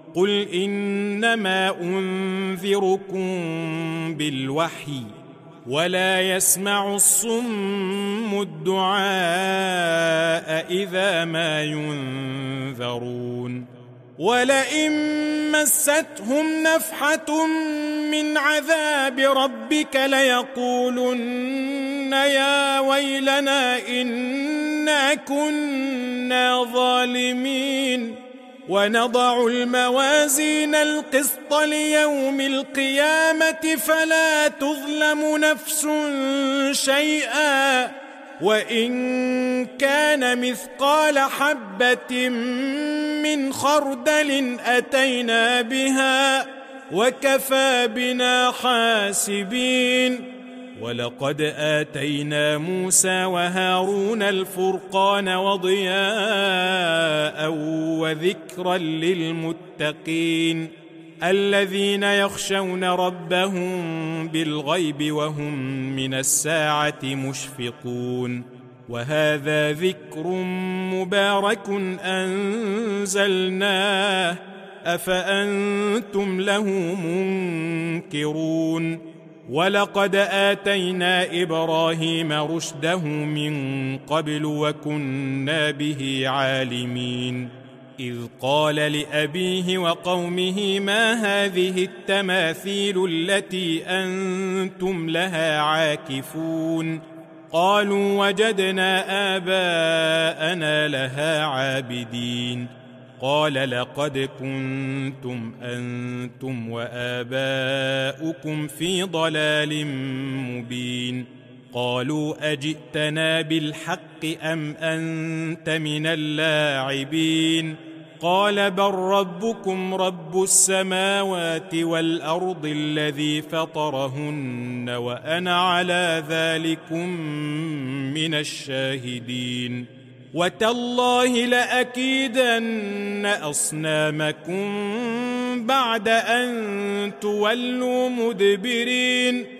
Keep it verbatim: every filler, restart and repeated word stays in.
قل إنما أنذركم بالوحي ولا يسمع الصم الدعاء إذا ما ينذرون ولئن مستهم نفحة من عذاب ربك ليقولن يا ويلنا إنا كنا ظالمين ونضع الموازين القسط ليوم القيامة فلا تظلم نفس شيئا وإن كان مثقال حبة من خردل أتينا بها وكفى بنا حاسبين ولقد آتينا موسى وهارون الفرقان وضياء وذكرا للمتقين الذين يخشون ربهم بالغيب وهم من الساعة مشفقون وهذا ذكر مبارك أنزلناه أفأنتم له منكرون ولقد آتينا إبراهيم رشده من قبل وكنا به عالمين إذ قال لأبيه وقومه ما هذه التماثيل التي أنتم لها عاكفون قالوا وجدنا آباءنا لها عابدين قال لقد كنتم أنتم وآباؤكم في ضلال مبين قالوا أجئتنا بالحق أم أنت من اللاعبين قال بل ربكم رب السماوات والأرض الذي فطرهن وأنا على ذلكم من الشاهدين وتالله لأكيدن أصنامكم بعد أن تولوا مدبرين